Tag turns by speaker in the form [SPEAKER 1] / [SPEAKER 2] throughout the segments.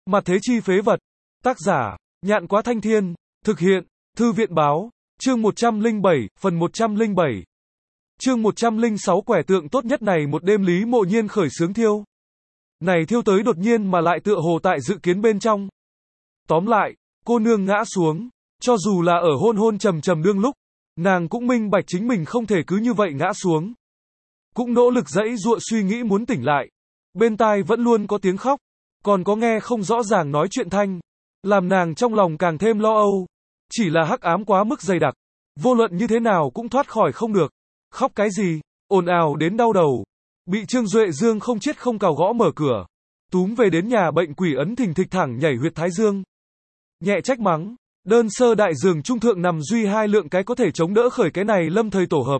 [SPEAKER 1] Mặt thế chi phế vật. Tác giả, Nhạn Quá Thanh Thiên. Thực hiện, Thư viện báo. Chương 107, phần 107. Chương 106 quẻ tượng tốt nhất này một đêm Lý Mộ Nhiên khởi xướng thiêu. Này thiêu tới đột nhiên mà lại tựa hồ tại dự kiến bên trong. Tóm lại, cô nương ngã xuống, cho dù là ở hôn hôn trầm trầm đương lúc, nàng cũng minh bạch chính mình không thể cứ như vậy ngã xuống. Cũng nỗ lực giãy giụa suy nghĩ muốn tỉnh lại. Bên tai vẫn luôn có tiếng khóc, còn có nghe không rõ ràng nói chuyện thanh, làm nàng trong lòng càng thêm lo âu. Chỉ là hắc ám quá mức dày đặc, vô luận như thế nào cũng thoát khỏi không được. Khóc cái gì, ồn ào đến đau đầu. Bị Trương Duệ Dương không chết không cào gõ mở cửa, túm về đến nhà bệnh quỷ ấn thình thịch thẳng nhảy huyệt thái dương. Nhẹ trách mắng, đơn sơ đại giường trung thượng nằm duy hai lượng cái có thể chống đỡ khởi cái này lâm thời tổ hợp.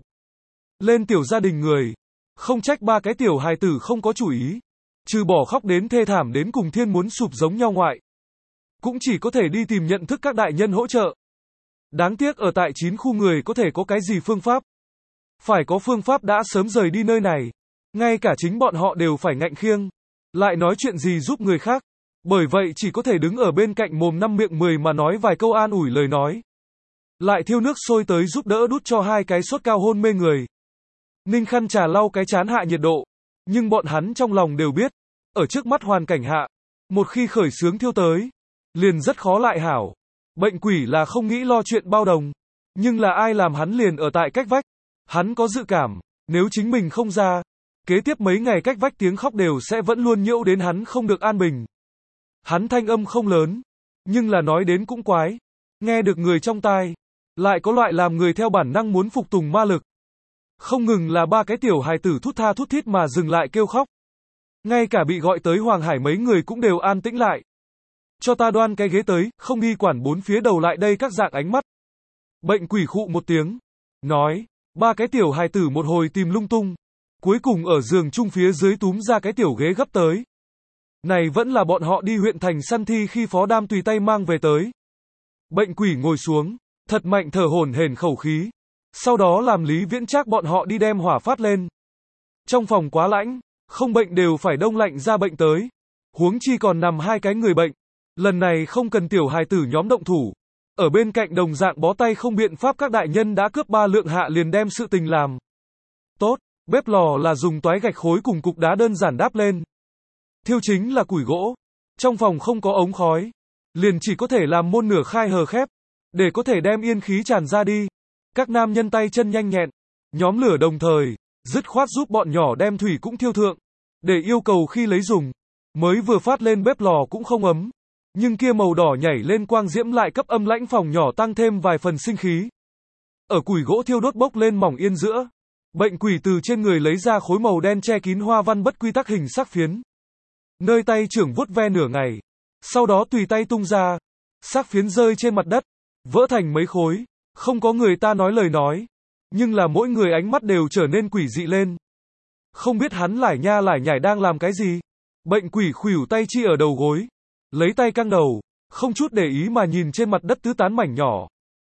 [SPEAKER 1] Lên tiểu gia đình người, không trách ba cái tiểu hài tử không có chủ ý, trừ bỏ khóc đến thê thảm đến cùng thiên muốn sụp giống nhau ngoại. Cũng chỉ có thể đi tìm nhận thức các đại nhân hỗ trợ. Đáng tiếc ở tại 9 khu người có thể có cái gì phương pháp. Phải có phương pháp đã sớm rời đi nơi này. Ngay cả chính bọn họ đều phải ngạnh khiêng. Lại nói chuyện gì giúp người khác. Bởi vậy chỉ có thể đứng ở bên cạnh mồm năm miệng 10 mà nói vài câu an ủi lời nói. Lại thiêu nước sôi tới giúp đỡ đút cho hai cái sốt cao hôn mê người. Ninh khăn trà lau cái chán hạ nhiệt độ. Nhưng bọn hắn trong lòng đều biết. Ở trước mắt hoàn cảnh hạ. Một khi khởi xướng thiêu tới. Liền rất khó lại hảo. Bệnh quỷ là không nghĩ lo chuyện bao đồng. Nhưng là ai làm hắn liền ở tại cách vách. Hắn có dự cảm. Nếu chính mình không ra. Kế tiếp mấy ngày cách vách tiếng khóc đều sẽ vẫn luôn nhiễu đến hắn không được an bình. Hắn thanh âm không lớn. Nhưng là nói đến cũng quái. Nghe được người trong tai. Lại có loại làm người theo bản năng muốn phục tùng ma lực. Không ngừng là ba cái tiểu hài tử thút tha thút thít mà dừng lại kêu khóc. Ngay cả bị gọi tới Hoàng Hải mấy người cũng đều an tĩnh lại. Cho ta đoan cái ghế tới, không đi quản bốn phía đầu lại đây các dạng ánh mắt. Bệnh quỷ khụ một tiếng. Nói, ba cái tiểu hài tử một hồi tìm lung tung. Cuối cùng ở giường chung phía dưới túm ra cái tiểu ghế gấp tới. Này vẫn là bọn họ đi huyện thành săn thi khi phó đam tùy tay mang về tới. Bệnh quỷ ngồi xuống, thật mạnh thở hổn hển khẩu khí. Sau đó làm Lý Viễn Trác bọn họ đi đem hỏa phát lên. Trong phòng quá lạnh, không bệnh đều phải đông lạnh ra bệnh tới. Huống chi còn nằm hai cái người bệnh. Lần này không cần tiểu hài tử nhóm động thủ. Ở bên cạnh đồng dạng bó tay không biện pháp các đại nhân đã cướp 3 lượng hạ liền đem sự tình làm. Tốt, bếp lò là dùng toái gạch khối cùng cục đá đơn giản đáp lên. Thiêu chính là củi gỗ. Trong phòng không có ống khói. Liền chỉ có thể làm môn nửa khai hờ khép. Để có thể đem yên khí tràn ra đi. Các nam nhân tay chân nhanh nhẹn. Nhóm lửa đồng thời. Dứt khoát giúp bọn nhỏ đem thủy cũng thiêu thượng. Để yêu cầu khi lấy dùng. Mới vừa phát lên bếp lò cũng không ấm. Nhưng kia màu đỏ nhảy lên quang diễm lại cấp âm lãnh phòng nhỏ tăng thêm vài phần sinh khí. Ở củi gỗ thiêu đốt bốc lên mỏng yên giữa. Bệnh quỷ từ trên người lấy ra khối màu đen che kín hoa văn bất quy tắc hình sắc phiến. Nơi tay trưởng vuốt ve nửa ngày. Sau đó tùy tay tung ra. Sắc phiến rơi trên mặt đất. Vỡ thành mấy khối. Không có người ta nói lời nói. Nhưng là mỗi người ánh mắt đều trở nên quỷ dị lên. Không biết hắn lải nha lải nhải đang làm cái gì. Bệnh quỷ khuỷu tay chi ở đầu gối. Lấy tay căng đầu. Không chút để ý mà nhìn trên mặt đất tứ tán mảnh nhỏ.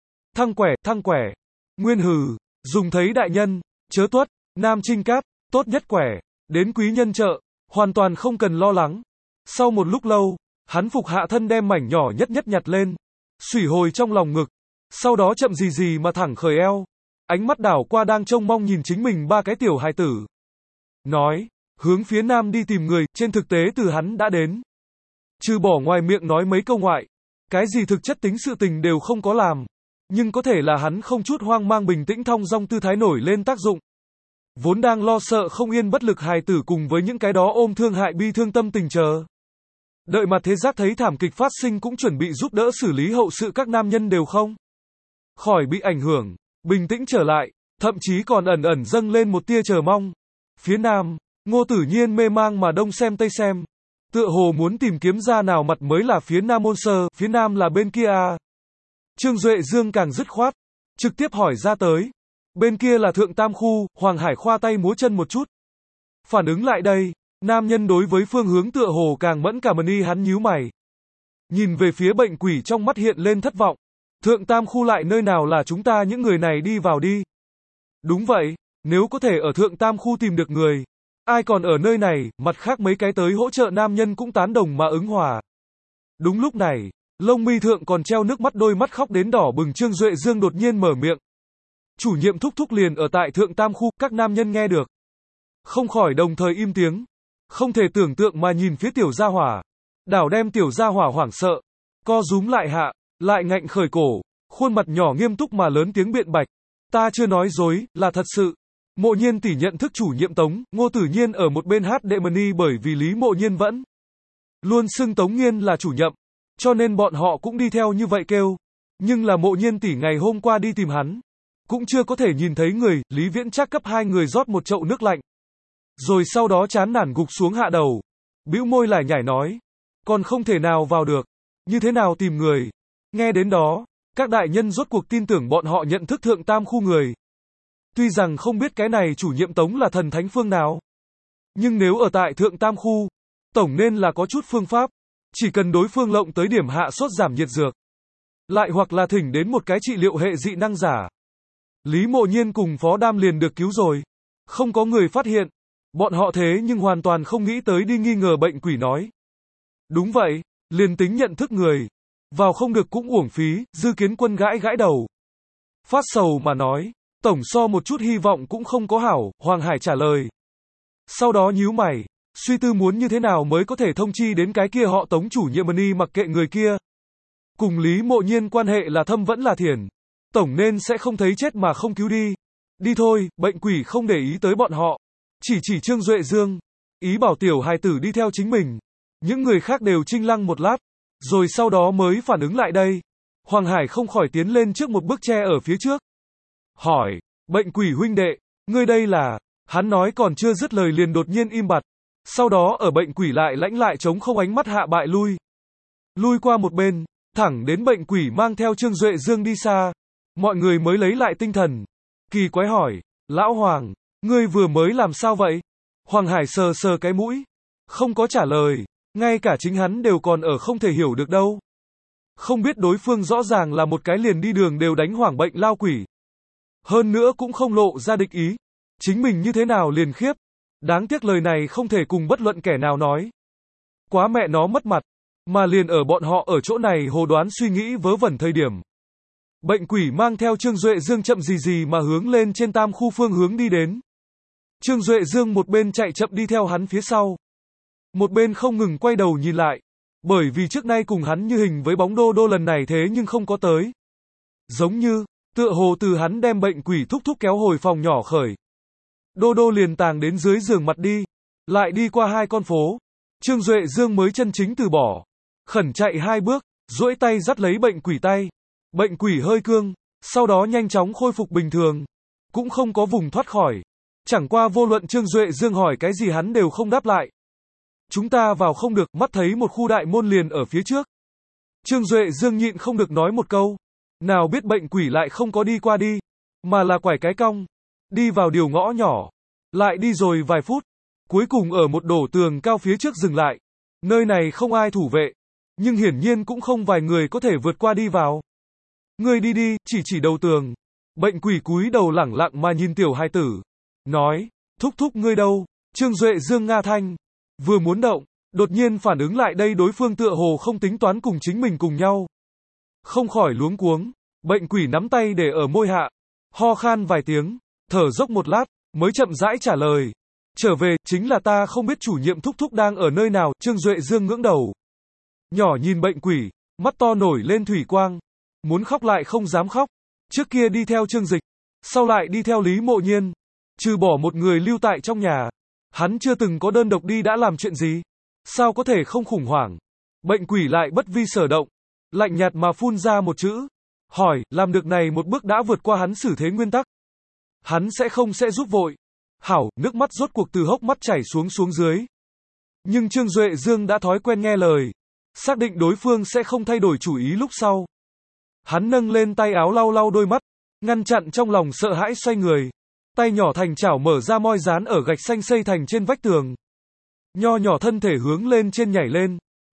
[SPEAKER 1] Thăng quẻ. Nguyên hừ. Dùng thấy đại nhân. Chớ tuất. Nam trinh cáp. Tốt nhất quẻ. Đến quý nhân trợ. Hoàn toàn không cần lo lắng. Sau một lúc lâu. Hắn phục hạ thân đem mảnh nhỏ nhất nhặt lên. Xủy hồi trong lòng ngực. Sau đó chậm gì mà thẳng khởi eo. Ánh mắt đảo qua đang trông mong nhìn chính mình ba cái tiểu hài tử. Nói. Hướng phía nam đi tìm người. Trên thực tế từ hắn đã đến. Trừ bỏ ngoài miệng nói mấy câu ngoại. Cái gì thực chất tính sự tình đều không có làm. Nhưng có thể là hắn không chút hoang mang bình tĩnh thong dong tư thái nổi lên tác dụng. Vốn đang lo sợ không yên bất lực hài tử cùng với những cái đó ôm thương hại bi thương tâm tình chờ. Đợi mặt thế giác thấy thảm kịch phát sinh cũng chuẩn bị giúp đỡ xử lý hậu sự các nam nhân đều không. Khỏi bị ảnh hưởng, bình tĩnh trở lại, thậm chí còn ẩn dâng lên một tia chờ mong. Phía nam, Ngô Tử Nhiên mê mang mà đông xem tây xem. Tựa hồ muốn tìm kiếm ra nào mặt mới là phía nam môn sơ, phía nam là bên kia à. Trương Duệ Dương càng dứt khoát, trực tiếp hỏi ra tới. Bên kia là thượng tam khu, Hoàng Hải khoa tay múa chân một chút. Phản ứng lại đây, nam nhân đối với phương hướng tựa hồ càng mẫn cảm y hắn nhíu mày. Nhìn về phía bệnh quỷ trong mắt hiện lên thất vọng. Thượng tam khu lại nơi nào là chúng ta những người này đi vào đi. Đúng vậy, nếu có thể ở thượng tam khu tìm được người. Ai còn ở nơi này, mặt khác mấy cái tới hỗ trợ nam nhân cũng tán đồng mà ứng hòa. Đúng lúc này, lông mi thượng còn treo nước mắt, đôi mắt khóc đến đỏ bừng Trương Duệ Dương đột nhiên mở miệng. Chủ nhiệm thúc thúc liền ở tại thượng tam khu, các nam nhân nghe được. Không khỏi đồng thời im tiếng. Không thể tưởng tượng mà nhìn phía tiểu gia hỏa. Đảo đem tiểu gia hỏa hoảng sợ. Co rúm lại hạ, lại ngạnh khởi cổ. Khuôn mặt nhỏ nghiêm túc mà lớn tiếng biện bạch. Ta chưa nói dối, là thật sự. Mộ Nhiên tỷ nhận thức chủ nhiệm Tống, Ngô Tử Nhiên ở một bên hát đệ mani bởi vì Lý Mộ Nhiên vẫn luôn xưng Tống Nhiên là chủ nhậm. Cho nên bọn họ cũng đi theo như vậy kêu. Nhưng là Mộ Nhiên tỷ ngày hôm qua đi tìm hắn. Cũng chưa có thể nhìn thấy người, Lý Viễn Trác cấp hai người rót một chậu nước lạnh. Rồi sau đó chán nản gục xuống hạ đầu. Bĩu môi lải nhải nói. Còn không thể nào vào được. Như thế nào tìm người? Nghe đến đó, các đại nhân rốt cuộc tin tưởng bọn họ nhận thức thượng tam khu người. Tuy rằng không biết cái này chủ nhiệm Tống là thần thánh phương nào. Nhưng nếu ở tại thượng tam khu, tổng nên là có chút phương pháp. Chỉ cần đối phương lộng tới điểm hạ sốt giảm nhiệt dược. Lại hoặc là thỉnh đến một cái trị liệu hệ dị năng giả. Lý Mộ Nhiên cùng Phó Đam liền được cứu rồi. Không có người phát hiện. Bọn họ thế nhưng hoàn toàn không nghĩ tới đi nghi ngờ bệnh quỷ nói. Đúng vậy, liền tính nhận thức người. Vào không được cũng uổng phí, Dư Kiến Quân gãi gãi đầu. Phát sầu mà nói, tổng so một chút hy vọng cũng không có hảo, Hoàng Hải trả lời. Sau đó nhíu mày, suy tư muốn như thế nào mới có thể thông chi đến cái kia họ Tống chủ nhiệm ni mặc kệ người kia. Cùng Lý Mộ Nhiên quan hệ là thâm vẫn là thiền. Tổng nên sẽ không thấy chết mà không cứu đi. Đi thôi, bệnh quỷ không để ý tới bọn họ. Chỉ Trương Duệ Dương. Ý bảo tiểu hài tử đi theo chính mình. Những người khác đều trinh lăng một lát. Rồi sau đó mới phản ứng lại đây. Hoàng Hải không khỏi tiến lên trước một bước tre ở phía trước. Hỏi, bệnh quỷ huynh đệ, ngươi đây là... Hắn nói còn chưa dứt lời liền đột nhiên im bặt. Sau đó ở bệnh quỷ lại lãnh lại chống không ánh mắt hạ bại lui. Lui qua một bên, thẳng đến bệnh quỷ mang theo Trương Duệ Dương đi xa. Mọi người mới lấy lại tinh thần. Kỳ quái hỏi, Lão Hoàng, ngươi vừa mới làm sao vậy? Hoàng Hải sờ sờ cái mũi. Không có trả lời. Ngay cả chính hắn đều còn ở không thể hiểu được đâu. Không biết đối phương rõ ràng là một cái liền đi đường đều đánh hoảng bệnh lao quỷ. Hơn nữa cũng không lộ ra địch ý. Chính mình như thế nào liền khiếp. Đáng tiếc lời này không thể cùng bất luận kẻ nào nói. Quá mẹ nó mất mặt. Mà liền ở bọn họ ở chỗ này hồ đoán suy nghĩ vớ vẩn thời điểm. Bệnh quỷ mang theo Trương Duệ Dương chậm gì mà hướng lên trên tam khu phương hướng đi đến. Trương Duệ Dương một bên chạy chậm đi theo hắn phía sau. Một bên không ngừng quay đầu nhìn lại. Bởi vì trước nay cùng hắn như hình với bóng Đô Đô lần này thế nhưng không có tới. Giống như, tựa hồ từ hắn đem bệnh quỷ thúc thúc kéo hồi phòng nhỏ khởi. Đô Đô liền tàng đến dưới giường mặt đi. Lại đi qua hai con phố. Trương Duệ Dương mới chân chính từ bỏ. Khẩn chạy hai bước, duỗi tay dắt lấy bệnh quỷ tay. Bệnh quỷ hơi cương, sau đó nhanh chóng khôi phục bình thường. Cũng không có vùng thoát khỏi. Chẳng qua vô luận Trương Duệ Dương hỏi cái gì hắn đều không đáp lại. Chúng ta vào không được, mắt thấy một khu đại môn liền ở phía trước. Trương Duệ Dương nhịn không được nói một câu. Nào biết bệnh quỷ lại không có đi qua đi, mà là quải cái cong. Đi vào điều ngõ nhỏ. Lại đi rồi vài phút. Cuối cùng ở một đổ tường cao phía trước dừng lại. Nơi này không ai thủ vệ. Nhưng hiển nhiên cũng không vài người có thể vượt qua đi vào. Ngươi đi đi, chỉ đầu tường. Bệnh quỷ cúi đầu lẳng lặng mà nhìn tiểu hài tử. Nói, thúc thúc ngươi đâu? Trương Duệ Dương nga thanh. Vừa muốn động, đột nhiên phản ứng lại đây đối phương tựa hồ không tính toán cùng chính mình cùng nhau. Không khỏi luống cuống. Bệnh quỷ nắm tay để ở môi hạ. Ho khan vài tiếng. Thở dốc một lát, mới chậm rãi trả lời. Trở về, chính là ta không biết chủ nhiệm thúc thúc đang ở nơi nào. Trương Duệ Dương ngưỡng đầu. Nhỏ nhìn bệnh quỷ, mắt to nổi lên thủy quang. Muốn khóc lại không dám khóc. Trước kia đi theo Trương Dịch, sau lại đi theo Lý Mộ Nhiên. Trừ bỏ một người lưu tại trong nhà. Hắn chưa từng có đơn độc đi đã làm chuyện gì. Sao có thể không khủng hoảng. Bệnh quỷ lại bất vi sở động. Lạnh nhạt mà phun ra một chữ. Hỏi, làm được này một bước đã vượt qua hắn xử thế nguyên tắc. Hắn sẽ giúp vội. Hảo, nước mắt rốt cuộc từ hốc mắt chảy xuống dưới. Nhưng Trương Duệ Dương đã thói quen nghe lời. Xác định đối phương sẽ không thay đổi chủ ý lúc sau. Hắn nâng lên tay áo lau đôi mắt. Ngăn chặn trong lòng sợ hãi xoay người. Tay nhỏ thành chảo mở ra moi dán ở gạch xanh xây thành trên vách tường. Nho nhỏ thân thể hướng lên trên nhảy lên.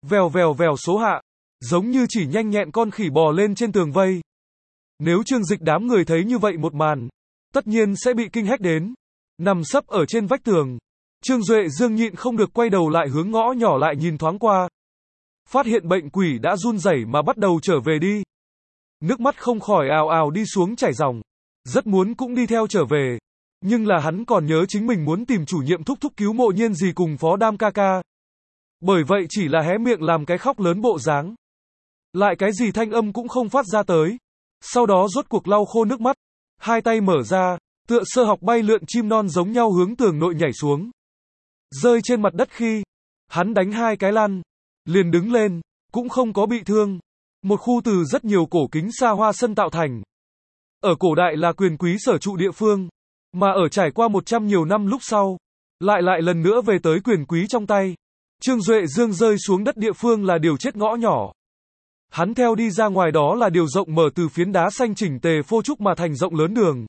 [SPEAKER 1] Vèo số hạ. Giống như chỉ nhanh nhẹn con khỉ bò lên trên tường vây. Nếu Trương Dịch đám người thấy như vậy một màn, tất nhiên sẽ bị kinh hách đến. Nằm sấp ở trên vách tường. Trương Duệ Dương nhịn không được quay đầu lại hướng ngõ nhỏ lại nhìn thoáng qua. phát hiện bệnh quỷ đã run rẩy mà bắt đầu trở về đi. Nước mắt không khỏi ào ào đi xuống chảy ròng. Rất muốn cũng đi theo trở về. Nhưng là hắn còn nhớ chính mình muốn tìm chủ nhiệm thúc thúc cứu Mộ Nhiên gì cùng Phó Đam ca ca. Bởi vậy chỉ là hé miệng làm cái khóc lớn bộ dáng. Lại cái gì thanh âm cũng không phát ra tới. Sau đó rốt cuộc lau khô nước mắt. Hai tay mở ra, tựa sơ học bay lượn chim non giống nhau hướng tường nội nhảy xuống. Rơi trên mặt đất khi hắn đánh 2 cái lăn, liền đứng lên, cũng không có bị thương. Một khu từ rất nhiều cổ kính xa hoa sân tạo thành. Ở cổ đại là quyền quý sở trụ địa phương, mà ở trải qua 100 nhiều năm lúc sau, lại lần nữa về tới quyền quý trong tay. Trương Duệ Dương rơi xuống đất địa phương là điều chết ngõ nhỏ. Hắn theo đi ra ngoài đó là điều rộng mở từ phiến đá xanh chỉnh tề phô trúc mà thành rộng lớn đường.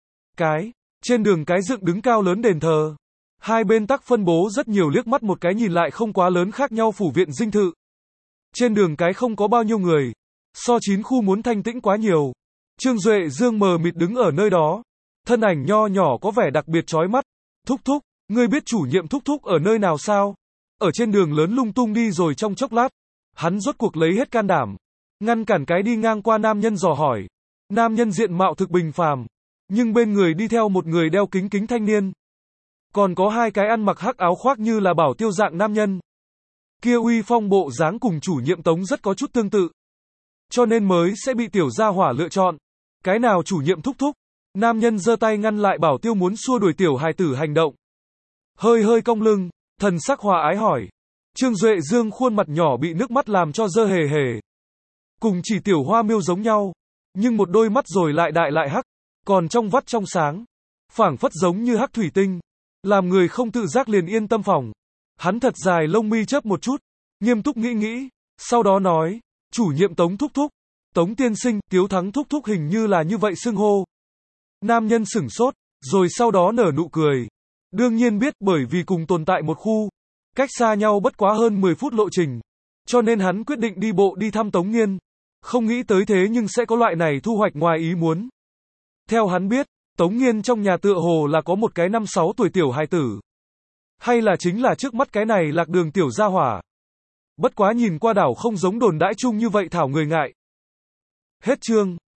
[SPEAKER 1] Trên đường cái dựng đứng cao lớn đền thờ. Hai bên tắc phân bố rất nhiều liếc mắt một cái nhìn lại không quá lớn khác nhau phủ viện dinh thự. Trên đường cái không có bao nhiêu người. So 9 khu muốn thanh tĩnh quá nhiều. Trương Duệ Dương mờ mịt đứng ở nơi đó. Thân ảnh nho nhỏ có vẻ đặc biệt chói mắt. Thúc thúc, ngươi biết chủ nhiệm thúc thúc ở nơi nào sao? Ở trên đường lớn lung tung đi rồi trong chốc lát. Hắn rốt cuộc lấy hết can đảm. Ngăn cản cái đi ngang qua nam nhân dò hỏi. Nam nhân diện mạo thực bình phàm. Nhưng bên người đi theo một người đeo kính kính thanh niên. Còn có 2 cái ăn mặc hắc áo khoác như là bảo tiêu dạng nam nhân. Kia uy phong bộ dáng cùng chủ nhiệm Tống rất có chút tương tự. Cho nên mới sẽ bị tiểu gia hỏa lựa chọn. Cái nào chủ nhiệm thúc thúc? Nam nhân giơ tay ngăn lại bảo tiêu muốn xua đuổi tiểu hài tử hành động. Hơi cong lưng, thần sắc hòa ái hỏi. Trương Duệ Dương khuôn mặt nhỏ bị nước mắt làm cho dơ hề hề. Cùng chỉ tiểu hoa miêu giống nhau. Nhưng một đôi mắt rồi lại đại lại hắc. Còn trong vắt trong sáng. Phảng phất giống như hắc thủy tinh. Làm người không tự giác liền yên tâm phòng. Hắn thật dài lông mi chớp một chút. Nghiêm túc nghĩ. Sau đó nói. Chủ nhiệm Tống thúc thúc. Tống tiên sinh, Tiếu Thắng thúc thúc hình như là như vậy xưng hô. Nam nhân sửng sốt. Rồi sau đó nở nụ cười. Đương nhiên biết bởi vì cùng tồn tại một khu. Cách xa nhau bất quá hơn 10 phút lộ trình. Cho nên hắn quyết định đi bộ đi thăm Tống Nghiên. Không nghĩ tới thế nhưng sẽ có loại này thu hoạch ngoài ý muốn. Theo hắn biết, Tống Nghiên trong nhà tựa hồ là có một cái 5-6 tuổi tiểu hài tử. Hay là chính là trước mắt cái này lạc đường tiểu gia hỏa. Bất quá nhìn qua đảo không giống đồn đãi chung như vậy thảo người ngại. Hết chương.